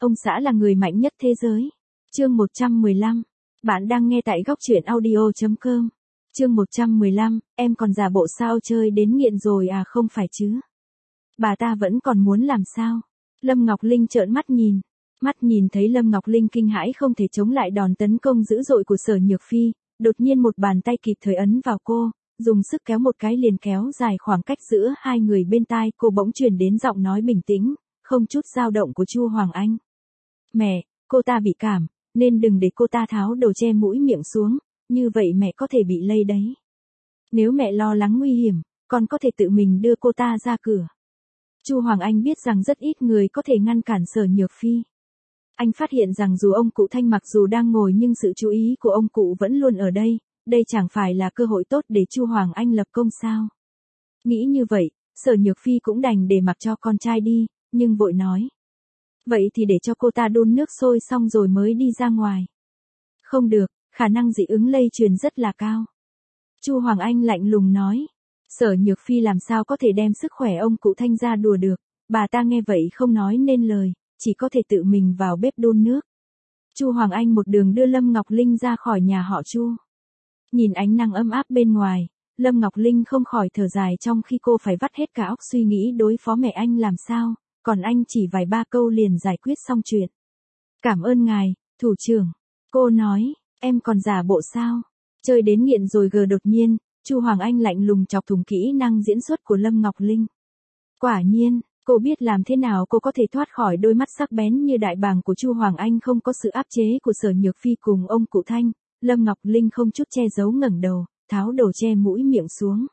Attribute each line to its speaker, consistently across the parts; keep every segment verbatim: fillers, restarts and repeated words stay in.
Speaker 1: Ông xã là người mạnh nhất thế giới. Chương một trăm mười lăm. Bạn đang nghe tại góc truyện audio chấm com. Chương một trăm mười lăm, em còn giả bộ sao, chơi đến nghiện rồi à? Không phải chứ. Bà ta vẫn còn muốn làm sao? Lâm Ngọc Linh trợn mắt nhìn. Mắt nhìn thấy Lâm Ngọc Linh kinh hãi không thể chống lại đòn tấn công dữ dội của Sở Nhược Phi, đột nhiên một bàn tay kịp thời ấn vào cô, dùng sức kéo một cái liền kéo dài khoảng cách giữa hai người. Bên tai cô bỗng truyền đến giọng nói bình tĩnh, không chút dao động của Chu Hoàng Anh. Mẹ, cô ta bị cảm, nên đừng để cô ta tháo đồ che mũi miệng xuống, như vậy mẹ có thể bị lây đấy. Nếu mẹ lo lắng nguy hiểm, con có thể tự mình đưa cô ta ra cửa. Chu Hoàng Anh biết rằng rất ít người có thể ngăn cản Sở Nhược Phi. Anh phát hiện rằng dù ông cụ Thanh mặc dù đang ngồi nhưng sự chú ý của ông cụ vẫn luôn ở đây, đây chẳng phải là cơ hội tốt để Chu Hoàng Anh lập công sao? Nghĩ như vậy, Sở Nhược Phi cũng đành để mặc cho con trai đi, nhưng vội nói. Vậy thì để cho cô ta đun nước sôi xong rồi mới đi ra ngoài. Không được, khả năng dị ứng lây truyền rất là cao. Chu Hoàng Anh lạnh lùng nói. Sở Nhược Phi làm sao có thể đem sức khỏe ông cụ Thanh ra đùa được, bà ta nghe vậy không nói nên lời, chỉ có thể tự mình vào bếp đun nước. Chu Hoàng Anh một đường đưa Lâm Ngọc Linh ra khỏi nhà họ Chu. Nhìn ánh nắng ấm áp bên ngoài, Lâm Ngọc Linh không khỏi thở dài trong khi cô phải vắt hết cả óc suy nghĩ đối phó mẹ anh làm sao, còn anh chỉ vài ba câu liền giải quyết xong chuyện. Cảm ơn ngài, thủ trưởng. Cô nói, em còn giả bộ sao? Chơi đến nghiện rồi gờ. Đột nhiên, Chu Hoàng Anh lạnh lùng chọc thủng kỹ năng diễn xuất của Lâm Ngọc Linh. Quả nhiên, cô biết làm thế nào cô có thể thoát khỏi đôi mắt sắc bén như đại bàng của Chu Hoàng Anh. Không có sự áp chế của Sở Nhược Phi cùng ông cụ Thanh, Lâm Ngọc Linh không chút che giấu ngẩng đầu, tháo đồ che mũi miệng xuống.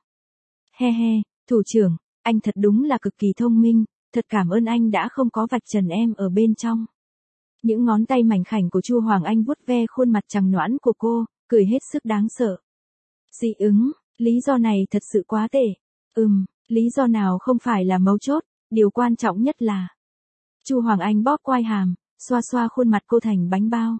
Speaker 1: He he, thủ trưởng, anh thật đúng là cực kỳ thông minh, thật cảm ơn anh đã không có vạch trần em ở bên trong. Những ngón tay mảnh khảnh của Chu Hoàng Anh vuốt ve khuôn mặt trắng nõn của cô, cười hết sức đáng sợ. Dị ứng, lý do này thật sự quá tệ. Ừm, lý do nào không phải là mấu chốt, điều quan trọng nhất là... Chu Hoàng Anh bóp quai hàm, xoa xoa khuôn mặt cô thành bánh bao.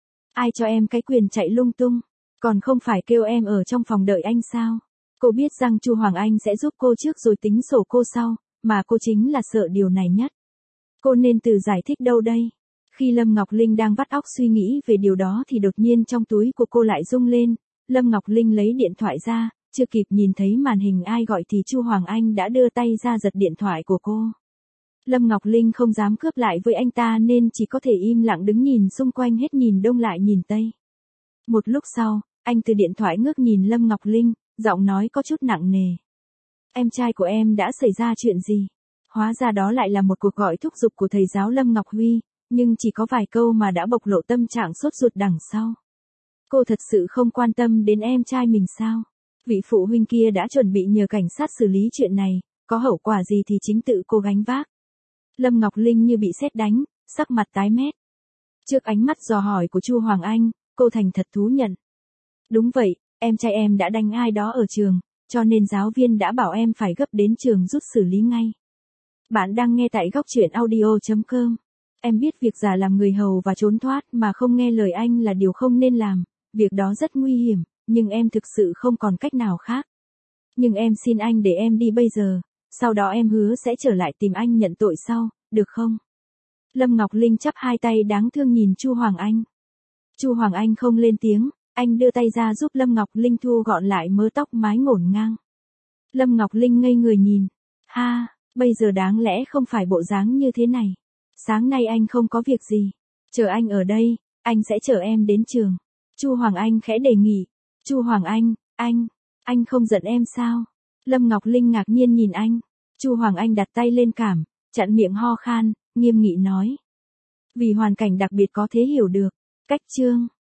Speaker 1: Ai cho em cái quyền chạy lung tung, còn không phải kêu em ở trong phòng đợi anh sao? Cô biết rằng Chu Hoàng Anh sẽ giúp cô trước rồi tính sổ cô sau, mà cô chính là sợ điều này nhất. Cô nên tự giải thích đâu đây? Khi Lâm Ngọc Linh đang vắt óc suy nghĩ về điều đó thì đột nhiên trong túi của cô lại rung lên, Lâm Ngọc Linh lấy điện thoại ra, chưa kịp nhìn thấy màn hình ai gọi thì Chu Hoàng Anh đã đưa tay ra giật điện thoại của cô. Lâm Ngọc Linh không dám cướp lại với anh ta nên chỉ có thể im lặng đứng nhìn xung quanh, hết nhìn đông lại nhìn tây. Một lúc sau, anh từ điện thoại ngước nhìn Lâm Ngọc Linh, giọng nói có chút nặng nề. Em trai của em đã xảy ra chuyện gì? Hóa ra đó lại là một cuộc gọi thúc giục của thầy giáo Lâm Ngọc Huy, nhưng chỉ có vài câu mà đã bộc lộ tâm trạng sốt ruột đằng sau. Cô thật sự không quan tâm đến em trai mình sao? Vị phụ huynh kia đã chuẩn bị nhờ cảnh sát xử lý chuyện này, có hậu quả gì thì chính tự cô gánh vác. Lâm Ngọc Linh như bị sét đánh, sắc mặt tái mét. Trước ánh mắt dò hỏi của Chu Hoàng Anh, cô thành thật thú nhận. Đúng vậy, em trai em đã đánh ai đó ở trường, cho nên giáo viên đã bảo em phải gấp đến trường giúp xử lý ngay. Bạn đang nghe tại góc truyện audio chấm com. Em biết việc giả làm người hầu và trốn thoát mà không nghe lời anh là điều không nên làm, việc đó rất nguy hiểm, nhưng em thực sự không còn cách nào khác. Nhưng em xin anh để em đi bây giờ, sau đó em hứa sẽ trở lại tìm anh nhận tội sau, được không? Lâm Ngọc Linh chắp hai tay đáng thương nhìn Chu Hoàng Anh. Chu Hoàng Anh không lên tiếng, anh đưa tay ra giúp Lâm Ngọc Linh thu gọn lại mớ tóc mái ngổn ngang. Lâm Ngọc Linh ngây người nhìn. Ha, bây giờ đáng lẽ không phải bộ dáng như thế này. Sáng nay anh không có việc gì. Chờ anh ở đây, anh sẽ chở em đến trường. Chu Hoàng Anh khẽ đề nghị. Chu Hoàng Anh, anh, anh không giận em sao? Lâm Ngọc Linh ngạc nhiên nhìn anh. Chu Hoàng Anh đặt tay lên cằm, chặn miệng ho khan, nghiêm nghị nói. Vì hoàn cảnh đặc biệt có thế hiểu được. Cách chương.